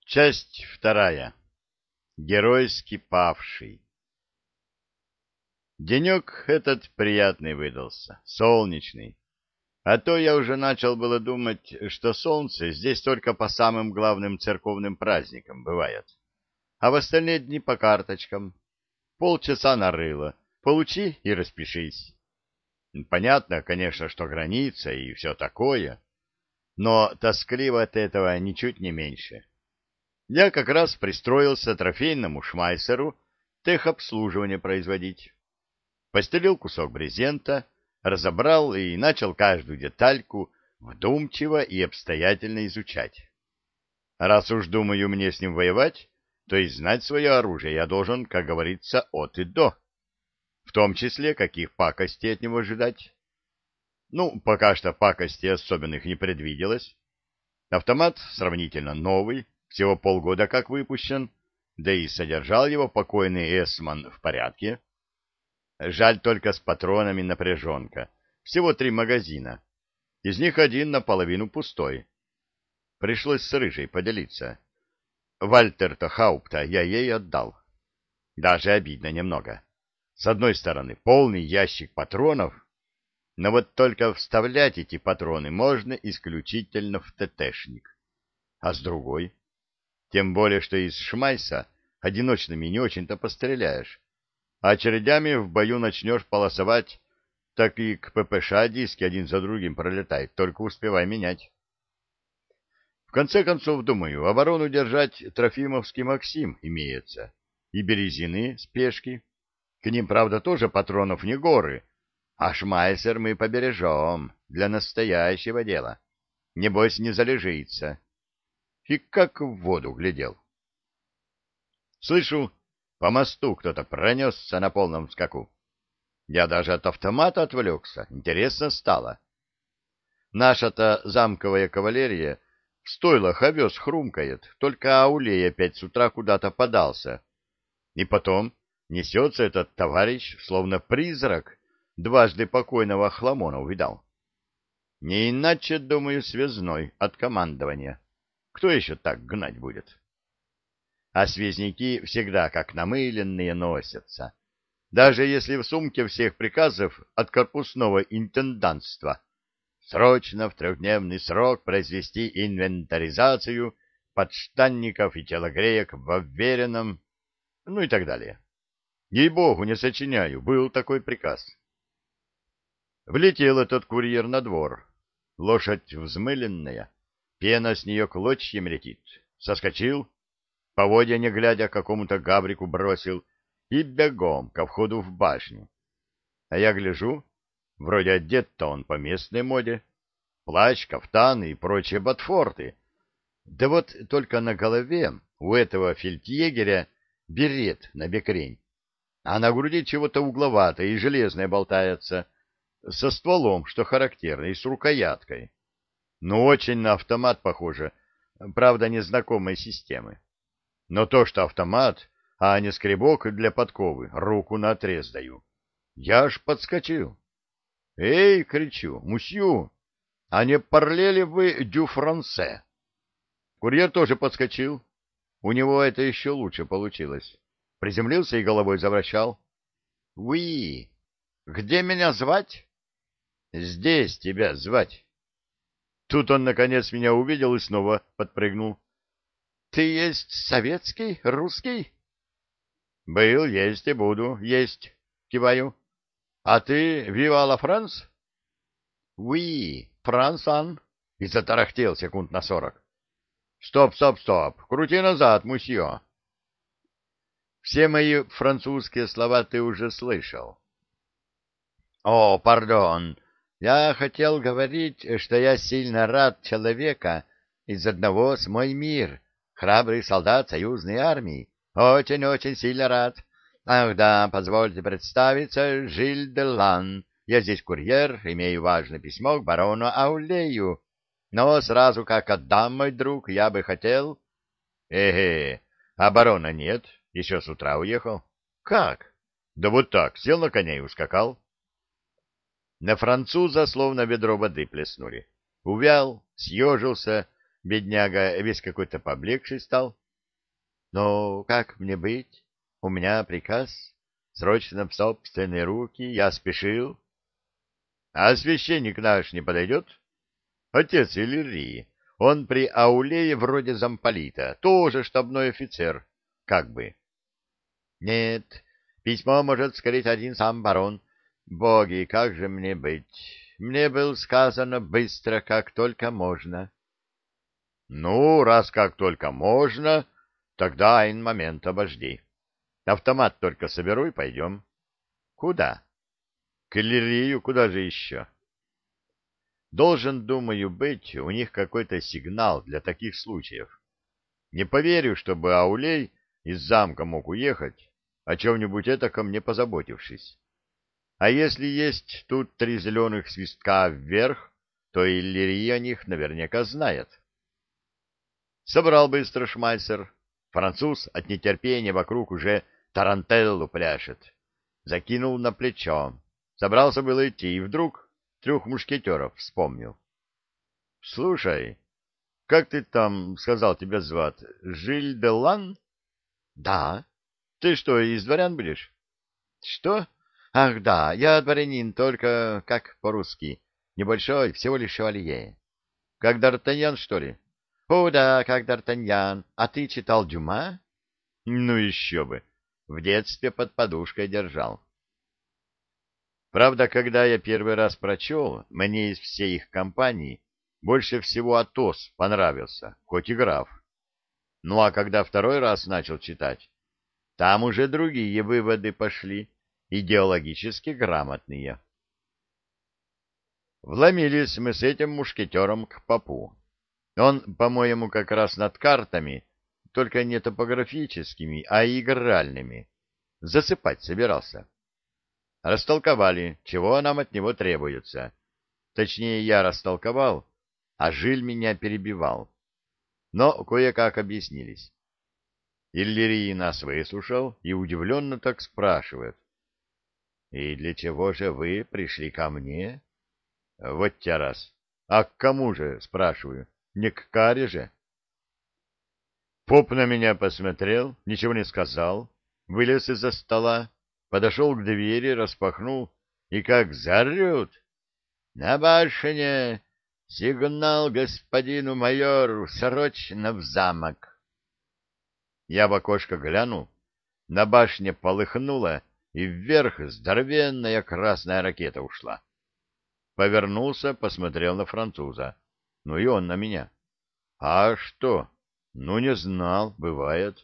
Часть вторая. Геройски павший. Денек этот приятный выдался, солнечный. А то я уже начал было думать, что солнце здесь только по самым главным церковным праздникам бывает. А в остальные дни по карточкам. Полчаса нарыло. Получи и распишись. Понятно, конечно, что граница и все такое. Но тоскливо от этого ничуть не меньше. Я как раз пристроился трофейному шмайсеру техобслуживание производить. Постелил кусок брезента, разобрал и начал каждую детальку вдумчиво и обстоятельно изучать. Раз уж думаю мне с ним воевать, то и знать свое оружие я должен, как говорится, от и до. В том числе, каких пакостей от него ожидать. Ну, пока что пакостей особенных не предвиделось. Автомат сравнительно новый, всего полгода как выпущен, да и содержал его покойный эсман в порядке. Жаль только с патронами напряженка. Всего 3 магазина. Из них один наполовину пустой. Пришлось с Рыжей поделиться. Вальтер-то Хаупта я ей отдал. Даже обидно немного. С одной стороны, полный ящик патронов, но вот только вставлять эти патроны можно исключительно в ТТшник. А с другой? Тем более, что из шмайса одиночными не очень-то постреляешь. А очередями в бою начнешь полосовать, так и к ППШ диски один за другим пролетают, только успевай менять. В конце концов, думаю, оборону держать Трофимовский Максим имеется. И Березины с пешки. К ним, правда, тоже патронов не горы, а шмайсер мы побережем для настоящего дела. Небось, не залежится. И как в воду глядел. Слышу, по мосту кто-то пронесся на полном скаку. Я даже от автомата отвлекся, интересно стало. Наша-то замковая кавалерия в стойлах овес хрумкает, только Аулей опять с утра куда-то подался. И потом несется этот товарищ, словно призрак, дважды покойного Хламона увидал. Не иначе, думаю, связной от командования. Кто еще так гнать будет? А связники всегда как намыленные носятся. Даже если в сумке всех приказов от корпусного интендантства срочно в 3-дневный срок произвести инвентаризацию подштанников и телогреек в вверенном, ну и так далее. Ей-богу, не сочиняю, был такой приказ. Влетел этот курьер на двор. Лошадь взмыленная, пена с нее клочьями летит. Соскочил, поводья не глядя какому-то гаврику бросил и бегом ко входу в башню. А я гляжу, вроде одет-то он по местной моде, плащ, кафтан и прочие ботфорты. Да вот только на голове у этого фельдъегеря берет на бекрень, а на груди чего-то угловатое и железное болтается, со стволом, что характерно, и с рукояткой. Ну, очень на автомат похоже, правда, незнакомой системы. Но то, что автомат, а не скребок для подковы, руку наотрез даю. Я аж подскочил. «Эй!» — кричу. «Мусью! А не парлели вы дю франце?» Курьер тоже подскочил. У него это еще лучше получилось. Приземлился и головой завращал. «Уи! Где меня звать?» «Здесь тебя звать». Тут он, наконец, меня увидел и снова подпрыгнул. «Ты есть советский, русский?» «Был, есть и буду есть», — киваю. «А ты вива ла Франс?» «Уи, Франсан», — и затарахтел секунд на 40. «Стоп, стоп, стоп! Крути назад, мусье!» Все мои французские слова ты уже слышал. «О, пардон, я хотел говорить, что я сильно рад человека из одного с мой мир, храбрый солдат союзной армии. Очень-очень сильно рад. Ах да, позвольте представиться, Жиль де Лан. Я здесь курьер, имею важное письмо к барону Аулею. Но сразу как отдам, мой друг, я бы хотел...» «Эге, а барона нет, еще с утра уехал». «Как?» «Да вот так, сел на коня и ускакал». На француза словно ведро воды плеснули. Увял, съежился, Бедняга весь какой-то поблекший стал. Но как мне быть? У меня приказ. Срочно в собственные руки. Я спешил. А священник наш не подойдет? Отец Иллирии. Он при Аулее вроде замполита. Тоже штабной офицер. Как бы. Нет, письмо может скрыть один сам барон. Боги, как же мне быть? Мне было сказано быстро, как только можно. Ну, раз как только можно, тогда один момент обожди. Автомат только соберу и пойдем. Куда? К Иллирию, куда же еще? Должен, думаю, быть у них какой-то сигнал для таких случаев. Не поверю, чтобы Аулей из замка мог уехать, о чем-нибудь этаком не позаботившись. А если есть тут 3 зеленых свистка вверх, то Иллирия о них наверняка знает. Собрал быстро шмайсер. Француз от нетерпения вокруг уже тарантеллу пляшет. Закинул на плечо. Собрался было идти, и вдруг 3 мушкетеров вспомнил. — Слушай, как ты там сказал тебя звать? Жиль де Лан? — Да. Ты что, из дворян будешь? — Что? Ах, да, я дворянин, только, как по-русски, небольшой, всего лишь шевалье. — Как Д'Артаньян, что ли? — О, да, как Д'Артаньян. А ты читал Дюма? — Ну еще бы. В детстве под подушкой держал. Правда, когда я первый раз прочел, мне из всей их компании больше всего Атос понравился, хоть и граф. Ну а когда второй раз начал читать, там уже другие выводы пошли, идеологически грамотные. Вломились мы с этим мушкетером к попу. Он, по-моему, как раз над картами, только не топографическими, а игральными, засыпать собирался. Растолковали, чего нам от него требуется. Точнее, я растолковал, а Жиль меня перебивал. Но кое-как объяснились. Иллирий нас выслушал и удивленно так спрашивает. — И для чего же вы пришли ко мне? — Вот те раз. А к кому же, спрашиваю, не к каре же? Поп на меня посмотрел, ничего не сказал, вылез из-за стола, подошел к двери, распахнул и как заорет. — На башне! Сигнал господину майору! Срочно в замок! Я в окошко глянул, на башне полыхнуло, и вверх здоровенная красная ракета ушла. Повернулся, посмотрел на француза. Ну и он на меня. — А что? Ну, не знал, бывает.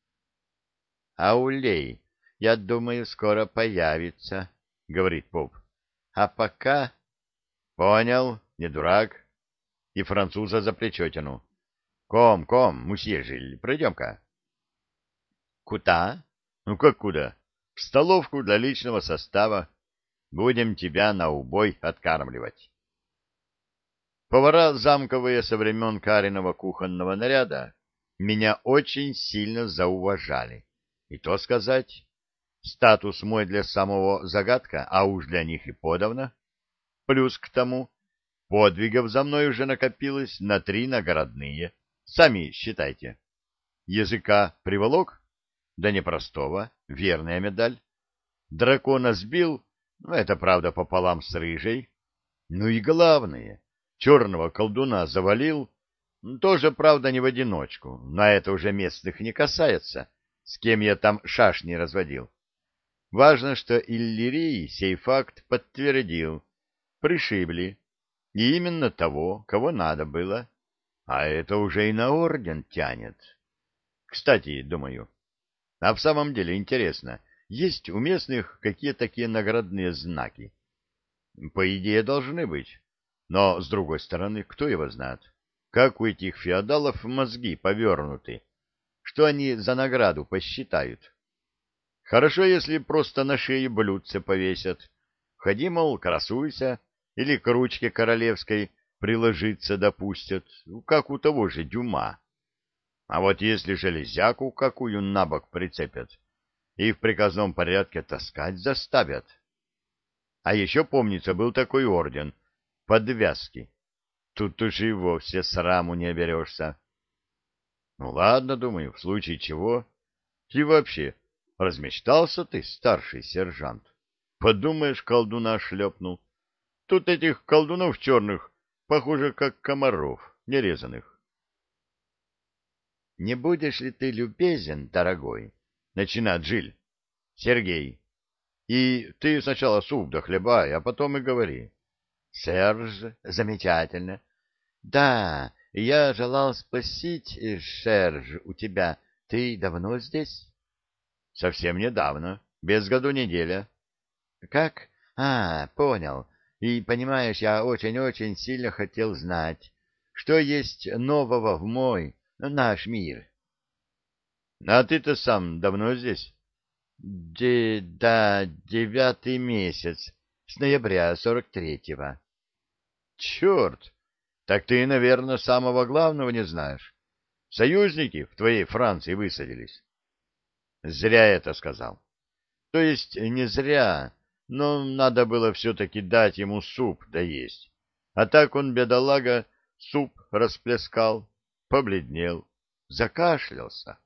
— Аулей, я думаю, скоро появится, — говорит поп. — А пока... — Понял, не дурак. И француза за плечо тяну. — Ком, мусье Жиль, пройдем-ка. — Куда? — Ну, как куда? — В столовку для личного состава. Будем тебя на убой откармливать. Повара замковые со времен Кариного кухонного наряда меня очень сильно зауважали. И то сказать, статус мой для самого загадка, а уж для них и подавно. Плюс к тому, подвигов за мной уже накопилось на 3 наградные. Сами считайте. Языка приволок? Да непростого, верная медаль. Дракона сбил, ну, это, правда, пополам с рыжей. Ну и главное, черного колдуна завалил, тоже, правда, не в одиночку, но это уже местных не касается, с кем я там шашни разводил. Важно, что Иллирий сей факт подтвердил. Пришибли. И именно того, кого надо было. А это уже и на орден тянет. Кстати, думаю, а в самом деле интересно, есть у местных какие такие наградные знаки? По идее, должны быть. Но, с другой стороны, кто его знает? Как у этих феодалов мозги повернуты? Что они за награду посчитают? Хорошо, если просто на шее блюдце повесят. Ходи, мол, красуйся, или к ручке королевской приложиться допустят, как у того же Дюма. А вот если железяку какую на бок прицепят и в приказном порядке таскать заставят. А еще, помнится, был такой орден — подвязки. Тут уж и вовсе сраму не оберешься. Ну ладно, думаю, в случае чего. И вообще, размечтался ты, старший сержант. Подумаешь, колдуна шлепнул. Тут этих колдунов черных, похоже, как комаров, нерезанных. Не будешь ли ты любезен, дорогой? Начинает Жиль. Сергей. И ты сначала суп дохлебай, а потом и говори. Серж, замечательно. Да, я желал спросить, Серж, у тебя, ты давно здесь? Совсем недавно, без году неделя. Как? А, понял. И, понимаешь, я очень-очень сильно хотел знать, что есть нового в наш мир. А ты-то сам давно здесь? Да, 9-й месяц, с ноября 43-го. Черт! Так ты, наверное, самого главного не знаешь. Союзники в твоей Франции высадились. Зря это сказал. То есть не зря, но надо было все-таки дать ему суп доесть. А так он, бедолага, суп расплескал, побледнел, закашлялся.